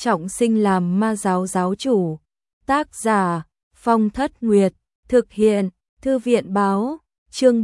trọng sinh làm ma giáo giáo chủ. Tác giả Phong Thất Nguyệt, thực hiện Thư viện báo, chương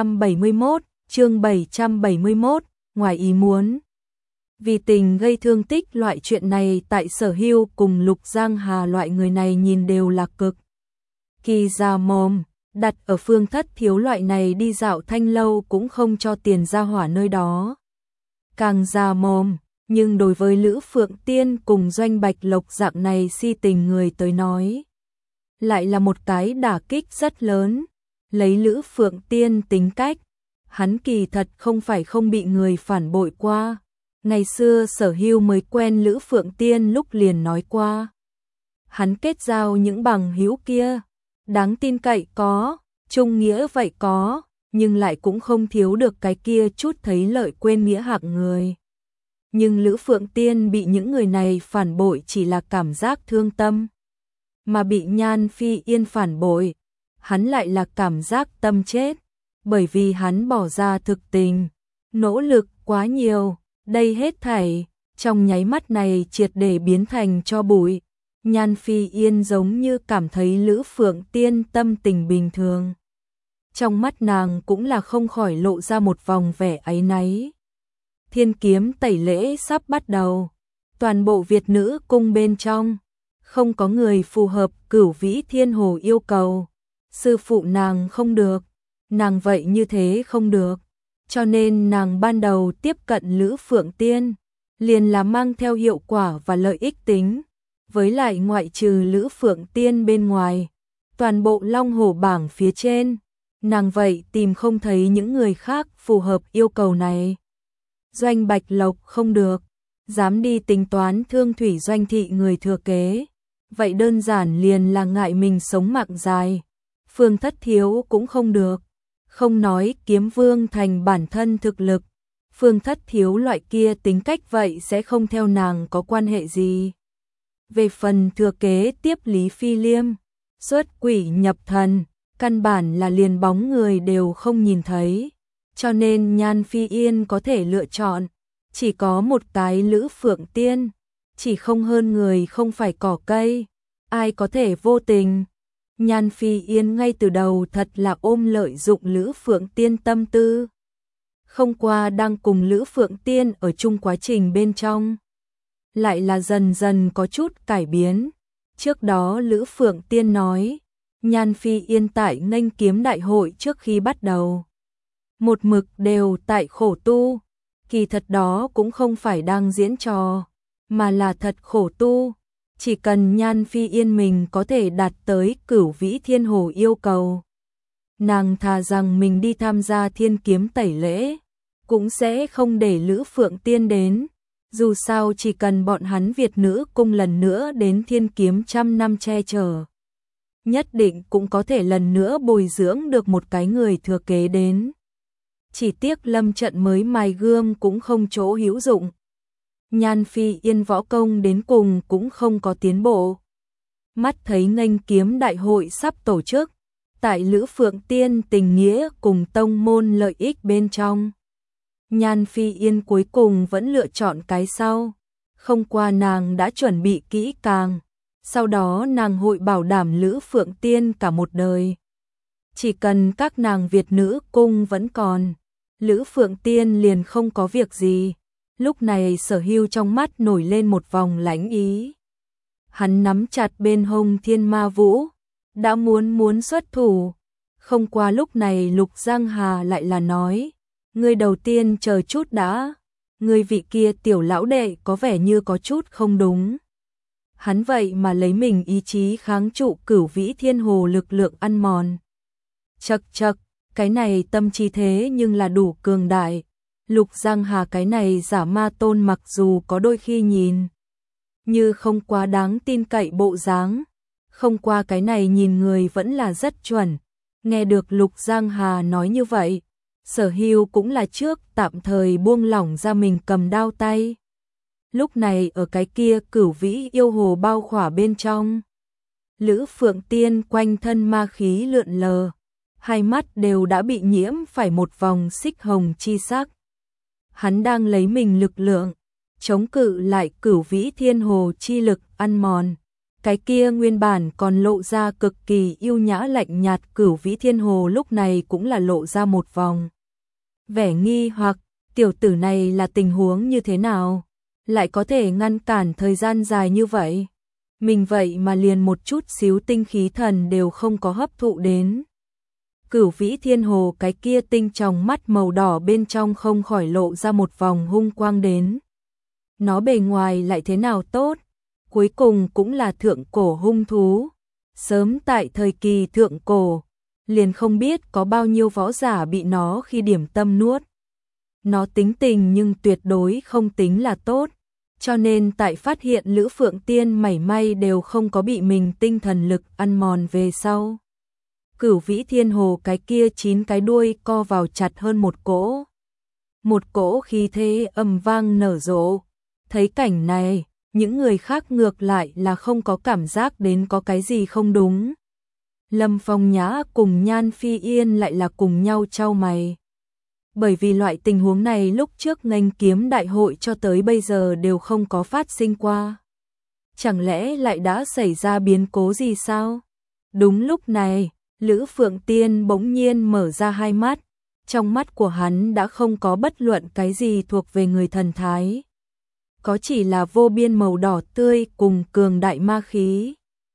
771, ngoài ý muốn. Vì tình gây thương tích loại chuyện này tại Sở Hưu cùng Lục Giang Hà loại người này nhìn đều là cực kỳ già mồm, đặt ở Phương Thất Thiếu loại này đi dạo thanh lâu cũng không cho tiền ra hỏa nơi đó. Càng già mồm, nhưng đối với Lữ Phượng Tiên cùng Doanh Bạch Lộc dạng này si tình người tới nói, lại là một cái đả kích rất lớn. Lấy Lữ Phượng Tiên tính cách, hắn kỳ thật không phải không bị người phản bội qua. Ngày xưa Sở Hưu mới quen Lữ Phượng Tiên lúc liền nói qua. Hắn kết giao những bằng hữu kia, đáng tin cậy có, trung nghĩa vậy có, nhưng lại cũng không thiếu được cái kia chút thấy lợi quên nghĩa hạng người. Nhưng Lữ Phượng Tiên bị những người này phản bội chỉ là cảm giác thương tâm, mà bị Nhan Phi Yên phản bội, hắn lại là cảm giác tâm chết, bởi vì hắn bỏ ra thực tình, nỗ lực quá nhiều, đây hết thảy, trong nháy mắt này triệt để biến thành tro bụi. Nhan Phi Yên giống như cảm thấy Lữ Phượng Tiên tâm tình bình thường. Trong mắt nàng cũng là không khỏi lộ ra một vòng vẻ áy náy. Thiên kiếm tẩy lễ sắp bắt đầu, toàn bộ Việt nữ cung bên trong, không có người phù hợp Cửu Vĩ Thiên Hồ yêu cầu. Sư phụ nàng không được, nàng vậy như thế không được, cho nên nàng ban đầu tiếp cận Lữ Phượng Tiên, liền là mang theo hiệu quả và lợi ích tính. Với lại ngoại trừ Lữ Phượng Tiên bên ngoài, toàn bộ Long Hổ bảng phía trên, nàng vậy tìm không thấy những người khác phù hợp yêu cầu này. Doanh Bạch Lộc không được, dám đi tính toán Thương Thủy Doanh thị người thừa kế, vậy đơn giản liền là ngại mình sống mạng dài. Phương Thất Thiếu cũng không được, không nói Kiếm Vương thành bản thân thực lực, Phương Thất Thiếu loại kia tính cách vậy sẽ không theo nàng có quan hệ gì. Về phần thừa kế tiếp Lý Phi Liêm, xuất quỷ nhập thần, căn bản là liền bóng người đều không nhìn thấy, cho nên Nhan Phi Yên có thể lựa chọn, chỉ có một cái Lữ Phượng Tiên, chỉ không hơn người không phải cỏ cây, ai có thể vô tình. Nhan Phi Yên ngay từ đầu thật là ôm lợi dụng Lữ Phượng Tiên tâm tư. Không qua đang cùng Lữ Phượng Tiên ở chung quá trình bên trong, lại là dần dần có chút cải biến. Trước đó Lữ Phượng Tiên nói, Nhan Phi Yên tại nghênh kiếm đại hội trước khi bắt đầu, một mực đều tại khổ tu, kỳ thật đó cũng không phải đang diễn trò, mà là thật khổ tu. Chỉ cần Nhan Phi Yên mình có thể đạt tới Cửu Vĩ Thiên Hồ yêu cầu, nàng thà rằng mình đi tham gia thiên kiếm tẩy lễ, cũng sẽ không để Lữ Phượng Tiên đến. Dù sao chỉ cần bọn hắn Việt nữ cung lần nữa đến thiên kiếm trăm năm che chở, nhất định cũng có thể lần nữa bồi dưỡng được một cái người thừa kế đến. Chỉ tiếc lâm trận mới mài gươm cũng không chỗ hữu dụng. Nhan Phi Yên võ công đến cùng cũng không có tiến bộ. Mắt thấy nghênh kiếm đại hội sắp tổ chức, tại Lữ Phượng Tiên tình nghĩa cùng tông môn lợi ích bên trong, Nhan Phi Yên cuối cùng vẫn lựa chọn cái sau. Không qua nàng đã chuẩn bị kỹ càng, sau đó nàng hội bảo đảm Lữ Phượng Tiên cả một đời. Chỉ cần các nàng Việt nữ cung vẫn còn, Lữ Phượng Tiên liền không có việc gì. Lúc này Sở Hưu trong mắt nổi lên một vòng lãnh ý. Hắn nắm chặt bên hông Thiên Ma Vũ, đã muốn xuất thủ. Không qua lúc này Lục Giang Hà lại là nói, ngươi đầu tiên chờ chút đã, ngươi vị kia tiểu lão đệ có vẻ như có chút không đúng. Hắn vậy mà lấy mình ý chí kháng trụ Cửu Vĩ Thiên Hồ lực lượng ăn mòn. Chậc, cái này tâm trí thế nhưng là đủ cường đại. Lục Giang Hà cái này giả ma tôn mặc dù có đôi khi nhìn như không quá đáng tin cậy bộ dáng, không qua cái này nhìn người vẫn là rất chuẩn. Nghe được Lục Giang Hà nói như vậy, Sở Hưu cũng là trước tạm thời buông lỏng ra mình cầm đao tay. Lúc này ở cái kia Cửu Vĩ yêu hồ bao khỏa bên trong, Lữ Phượng Tiên quanh thân ma khí lượn lờ, hai mắt đều đã bị nhiễm phải một vòng xích hồng chi sắc. Hắn đang lấy mình lực lượng, chống cự lại Cửu Vĩ Thiên Hồ chi lực ăn mòn. Cái kia nguyên bản còn lộ ra cực kỳ yêu nhã lạnh nhạt Cửu Vĩ Thiên Hồ lúc này cũng là lộ ra một vòng vẻ nghi hoặc, tiểu tử này là tình huống như thế nào, lại có thể ngăn cản thời gian dài như vậy. Mình vậy mà liền một chút xíu tinh khí thần đều không có hấp thụ đến. Cửu Vĩ Thiên Hồ cái kia tinh tròng mắt màu đỏ bên trong không khỏi lộ ra một vòng hung quang đến. Nó bề ngoài lại thế nào tốt, cuối cùng cũng là thượng cổ hung thú. Sớm tại thời kỳ thượng cổ, liền không biết có bao nhiêu võ giả bị nó khi điểm tâm nuốt. Nó tính tình nhưng tuyệt đối không tính là tốt, cho nên tại phát hiện Lữ Phượng Tiên mảy may đều không có bị mình tinh thần lực ăn mòn về sau. Cửu Vĩ Thiên Hồ cái kia 9 cái đuôi co vào chặt hơn một cỗ. Một cỗ khí thế ầm vang nở rộ. Thấy cảnh này, những người khác ngược lại là không có cảm giác đến có cái gì không đúng. Lâm Phong Nhã cùng Nhan Phi Yên lại là cùng nhau chau mày. Bởi vì loại tình huống này lúc trước nghênh kiếm đại hội cho tới bây giờ đều không có phát sinh qua. Chẳng lẽ lại đã xảy ra biến cố gì sao? Đúng lúc này, Lữ Phượng Tiên bỗng nhiên mở ra hai mắt. Trong mắt của hắn đã không có bất luận cái gì thuộc về người thần thái. Có chỉ là vô biên màu đỏ tươi cùng cường đại ma khí.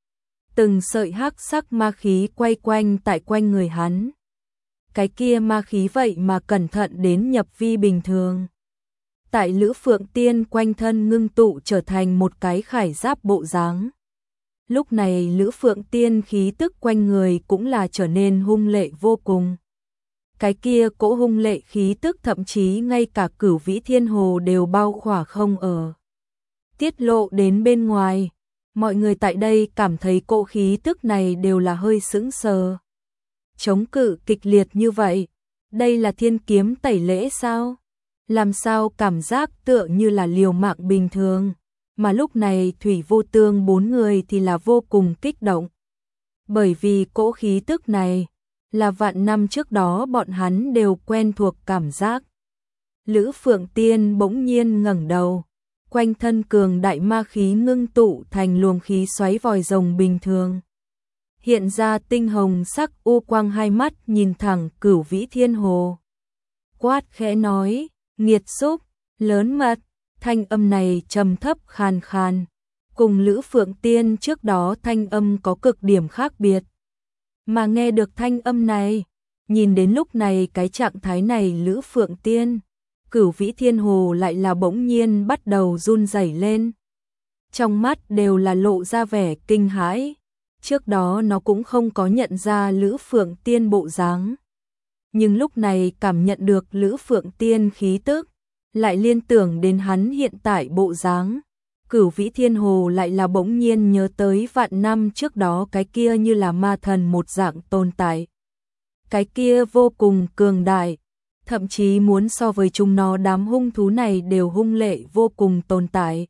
Từng sợi hắc sắc ma khí quay quanh tại quanh người hắn. Cái kia ma khí vậy mà cẩn thận đến nhập vi bình thường. Tại Lữ Phượng Tiên quanh thân ngưng tụ trở thành một cái khải giáp bộ dáng. Lúc này Lữ Phượng Tiên khí tức quanh người cũng là trở nên hung lệ vô cùng. Cái kia cỗ hung lệ khí tức thậm chí ngay cả Cửu Vĩ Thiên Hồ đều bao khỏa không ở. Tiết lộ đến bên ngoài, mọi người tại đây cảm thấy cỗ khí tức này đều là hơi sững sờ. Chống cự kịch liệt như vậy, đây là thiên kiếm tẩy lễ sao? Làm sao cảm giác tựa như là liều mạng bình thường, mà lúc này Thủy Vô Tương 4 người thì là vô cùng kích động. Bởi vì cỗ khí tức này là vạn năm trước đó bọn hắn đều quen thuộc cảm giác. Lữ Phượng Tiên bỗng nhiên ngẩng đầu, quanh thân cường đại ma khí ngưng tụ thành luồng khí xoáy vòi rồng bình thường. Hiện ra tinh hồng sắc u quang hai mắt nhìn thẳng Cửu Vĩ Thiên Hồ. Quát khẽ nói, nghiệt xúc, lớn mật, thanh âm này trầm thấp khàn khàn, cùng Lữ Phượng Tiên trước đó thanh âm có cực điểm khác biệt. Mà nghe được thanh âm này, nhìn đến lúc này cái trạng thái này Lữ Phượng Tiên, Cửu Vĩ Thiên Hồ lại là bỗng nhiên bắt đầu run rẩy lên. Trong mắt đều là lộ ra vẻ kinh hãi. Trước đó nó cũng không có nhận ra Lữ Phượng Tiên bộ dáng. Nhưng lúc này cảm nhận được Lữ Phượng Tiên khí tức, lại liên tưởng đến hắn hiện tại bộ dáng. Cửu Vĩ Thiên Hồ lại là bỗng nhiên nhớ tới vạn năm trước đó cái kia như là ma thần một dạng tồn tại. Cái kia vô cùng cường đại, thậm chí muốn so với chúng nó đám hung thú này đều hung lệ vô cùng tồn tại.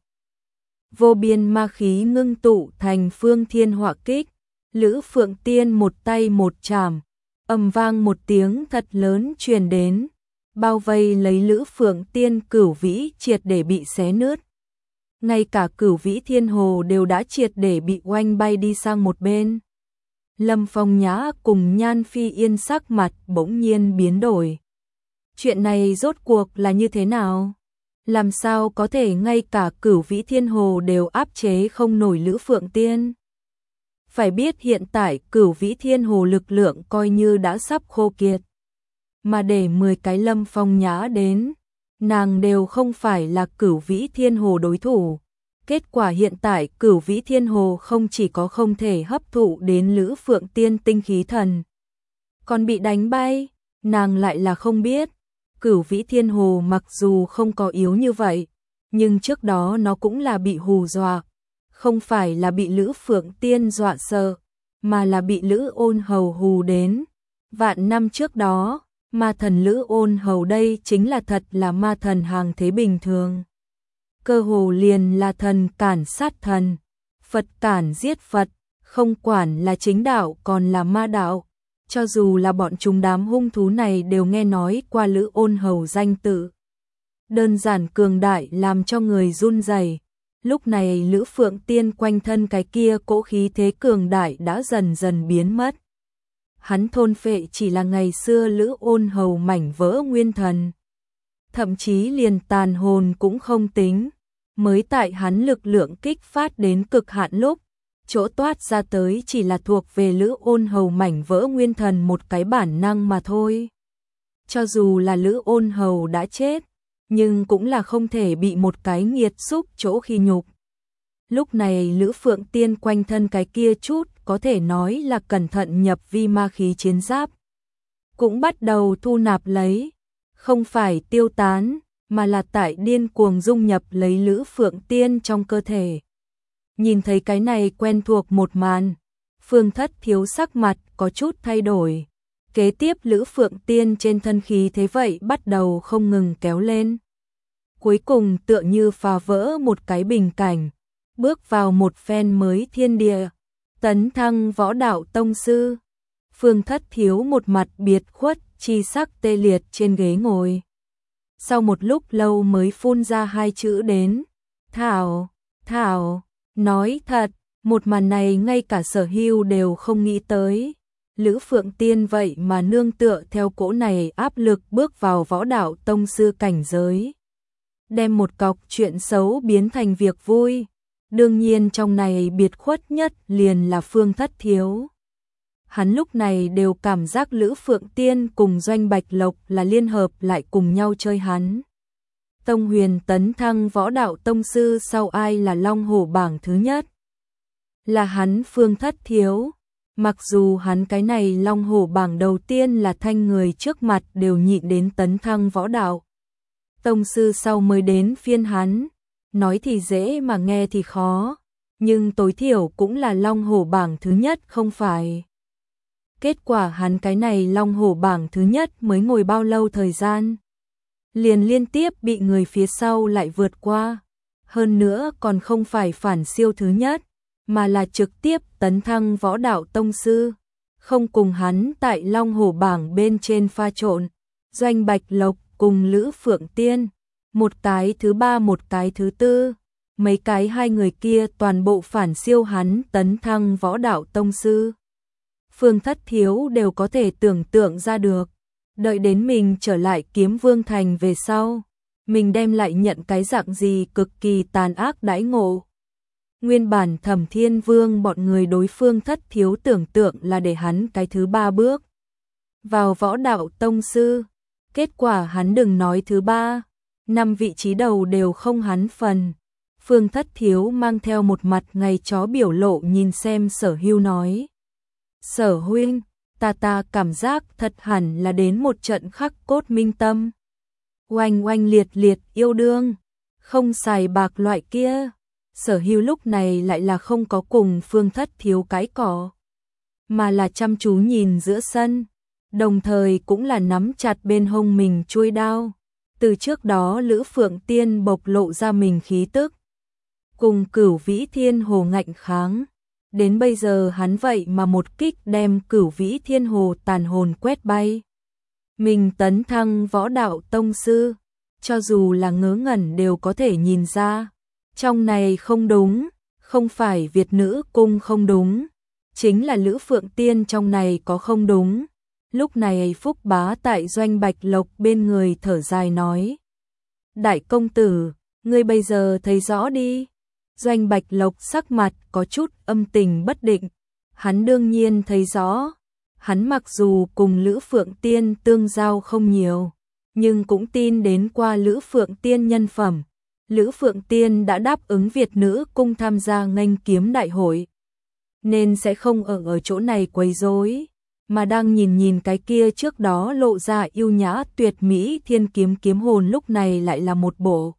Vô biên ma khí ngưng tụ thành phương thiên hỏa kích, Lữ Phượng Tiên một tay một chảm, ầm vang một tiếng thật lớn truyền đến, bao vây lấy Lữ Phượng Tiên Cửu Vĩ triệt để bị xé nứt. Ngay cả Cửu Vĩ Thiên Hồ đều đã triệt để bị oanh bay đi sang một bên. Lâm Phong Nhã cùng Nhan Phi Yên sắc mặt bỗng nhiên biến đổi. Chuyện này rốt cuộc là như thế nào? Làm sao có thể ngay cả Cửu Vĩ Thiên Hồ đều áp chế không nổi Lữ Phượng Tiên? Phải biết hiện tại Cửu Vĩ Thiên Hồ lực lượng coi như đã sắp khô kiệt. Mà để 10 cái Lâm Phong Nhã đến, nàng đều không phải là Cửu Vĩ Thiên Hồ đối thủ. Kết quả hiện tại Cửu Vĩ Thiên Hồ không chỉ có không thể hấp thụ đến Lữ Phượng Tiên tinh khí thần, còn bị đánh bay, nàng lại là không biết. Cửu Vĩ Thiên Hồ mặc dù không có yếu như vậy, nhưng trước đó nó cũng là bị hù dọa, không phải là bị Lữ Phượng Tiên dọa sợ, mà là bị Lữ Ôn Hầu hù đến. Vạn năm trước đó, ma thần Lữ Ôn Hầu đây chính là thật là ma thần hàng thế bình thường. Cơ hồ liền là thần cản sát thần, Phật cản giết Phật, không quản là chính đạo còn là ma đạo. Cho dù là bọn chúng đám hung thú này đều nghe nói qua Lữ Ôn Hầu danh tự. đơn giản cường đại làm cho người run rẩy. Lúc này Lữ Phượng Tiên quanh thân cái kia cỗ khí thế cường đại đã dần dần biến mất. Hắn thôn phệ chỉ là ngày xưa Lữ Ôn Hầu mảnh vỡ nguyên thần. Thậm chí liền tàn hồn cũng không tính. Mới tại hắn lực lượng kích phát đến cực hạn lúc, chỗ toát ra tới chỉ là thuộc về Lữ Ôn Hầu mảnh vỡ nguyên thần một cái bản năng mà thôi. Cho dù là Lữ Ôn Hầu đã chết, nhưng cũng là không thể bị một cái nghiệt xúc chỗ khi nhục. Lúc này Lữ Phượng Tiên quanh thân cái kia chút có thể nói là cẩn thận nhập vi ma khí chiến giáp. Cũng bắt đầu thu nạp lấy, không phải tiêu tán, mà là tại điên cuồng dung nhập lấy Lữ Phượng Tiên trong cơ thể. Nhìn thấy cái này quen thuộc một màn, Phương Thất Thiếu sắc mặt có chút thay đổi. Kế tiếp Lữ Phượng Tiên trên thân khí thế vậy bắt đầu không ngừng kéo lên. Cuối cùng tựa như phá vỡ một cái bình cảnh, bước vào một phen mới thiên địa, tấn thăng võ đạo tông sư. Phương Thất Thiếu một mặt biệt khuất, chi sắc tê liệt trên ghế ngồi. Sau một lúc lâu mới phun ra hai chữ đến, Thảo, Thảo, nói thật, một màn này ngay cả Sở Hưu đều không nghĩ tới. Lữ Phượng Tiên vậy mà nương tựa theo cỗ này áp lực bước vào võ đạo tông sư cảnh giới. Đem một cọc chuyện xấu biến thành việc vui. Đương nhiên trong này biệt khuất nhất liền là Phương Thất Thiếu. Hắn lúc này đều cảm giác Lữ Phượng Tiên cùng Doanh Bạch Lộc là liên hợp lại cùng nhau chơi hắn. Tông Huyền tấn thăng võ đạo tông sư sau ai là Long Hổ bảng thứ nhất? Là hắn Phương Thất Thiếu. Mặc dù hắn cái này Long Hổ bảng đầu tiên là thanh người trước mặt đều nhịn đến tấn thăng võ đạo tông sư sau mới đến phiên hắn. Nói thì dễ mà nghe thì khó, nhưng tối thiểu cũng là Long Hổ bảng thứ nhất không phải. Kết quả hắn cái này Long Hổ bảng thứ nhất mới ngồi bao lâu thời gian, liền liên tiếp bị người phía sau lại vượt qua. Hơn nữa còn không phải phản siêu thứ nhất, mà là trực tiếp tấn thăng võ đạo tông sư, không cùng hắn tại Long Hổ bảng bên trên pha trộn. Doanh Bạch Lộc cùng Lữ Phượng Tiên, một cái thứ ba một cái thứ tư, mấy cái hai người kia toàn bộ phản siêu hắn tấn thăng võ đạo tông sư. Phương Thất Thiếu đều có thể tưởng tượng ra được, đợi đến mình trở lại Kiếm Vương Thành về sau, mình đem lại nhận cái dạng gì cực kỳ tàn ác đãi ngộ. Nguyên bản Thẩm Thiên Vương bọn người đối Phương Thất Thiếu tưởng tượng là để hắn cái thứ ba bước vào võ đạo tông sư, kết quả hắn đừng nói thứ ba, 5 vị trí đầu đều không hắn phần. Phương Thất Thiếu mang theo một mặt ngày chó biểu lộ nhìn xem Sở Hưu nói. Sở huynh, ta cảm giác thật hẳn là đến một trận khắc cốt minh tâm. Oanh oanh liệt liệt yêu đương, không xài bạc loại kia. Sở Hưu lúc này lại là không có cùng Phương Thất Thiếu cái cỏ, mà là chăm chú nhìn giữa sân, đồng thời cũng là nắm chặt bên hông mình chuôi đao. Từ trước đó Lữ Phượng Tiên bộc lộ ra mình khí tức, cùng Cửu Vĩ Thiên Hồ ngạnh kháng. Đến bây giờ hắn vậy mà một kích đem Cửu Vĩ Thiên Hồ tàn hồn quét bay. Mình tấn thăng võ đạo tông sư, cho dù là ngớ ngẩn đều có thể nhìn ra. Trong này không đúng, không phải Việt Nữ Cung không đúng, chính là Lữ Phượng Tiên trong này có không đúng. Lúc này Phúc Bá tại Doanh Bạch Lộc bên người thở dài nói. Đại công tử, ngươi bây giờ thấy rõ đi. Doanh Bạch Lộc sắc mặt có chút âm tình bất định. Hắn đương nhiên thấy rõ. Hắn mặc dù cùng Lữ Phượng Tiên tương giao không nhiều, nhưng cũng tin đến qua Lữ Phượng Tiên nhân phẩm. Lữ Phượng Tiên đã đáp ứng Việt Nữ Cung tham gia nghênh kiếm đại hội, nên sẽ không ở chỗ này quấy rối, mà đang nhìn cái kia trước đó lộ ra yêu nhã tuyệt mỹ thiên kiếm kiếm hồn lúc này lại là một bộ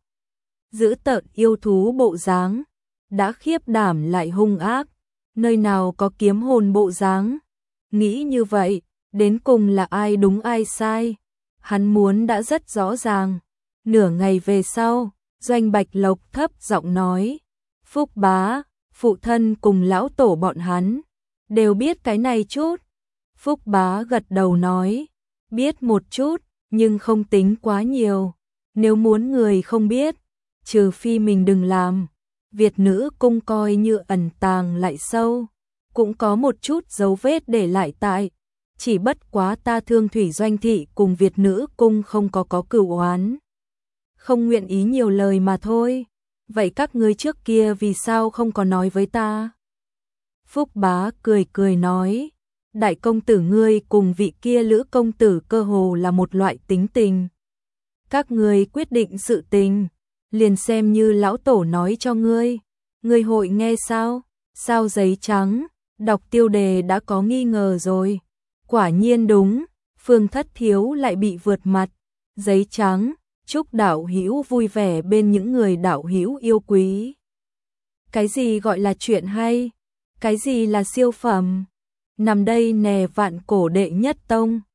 dữ tợn yêu thú bộ dáng, đã khiếp đảm lại hung ác, nơi nào có kiếm hồn bộ dáng. Nghĩ như vậy, đến cùng là ai đúng ai sai, hắn muốn đã rất rõ ràng. Nửa ngày về sau, Doanh Bạch Lộc thấp giọng nói, Phúc Bá, phụ thân cùng lão tổ bọn hắn đều biết cái này chút. Phúc Bá gật đầu nói, biết một chút, nhưng không tính quá nhiều. Nếu muốn người không biết, trừ phi mình đừng làm. Việt nữ cung coi như ẩn tàng lại sâu, cũng có một chút dấu vết để lại tại. Chỉ bất quá ta Thương Thủy Doanh Thị cùng Việt nữ cung không có cửu oán. Không nguyện ý nhiều lời mà thôi. Vậy các ngươi trước kia vì sao không có nói với ta? Phúc Bá cười cười nói, đại công tử ngươi cùng vị kia Lữ công tử cơ hồ là một loại tính tình. Các ngươi quyết định sự tình, liền xem như lão tổ nói cho ngươi. Ngươi hội nghe sao? Sao giấy trắng? Đọc tiêu đề đã có nghi ngờ rồi. Quả nhiên đúng, Phương Thất Thiếu lại bị vượt mặt. Giấy trắng, chúc đạo hữu vui vẻ bên những người đạo hữu yêu quý. Cái gì gọi là chuyện hay? Cái gì là siêu phẩm? Nằm đây nè vạn cổ đệ nhất tông.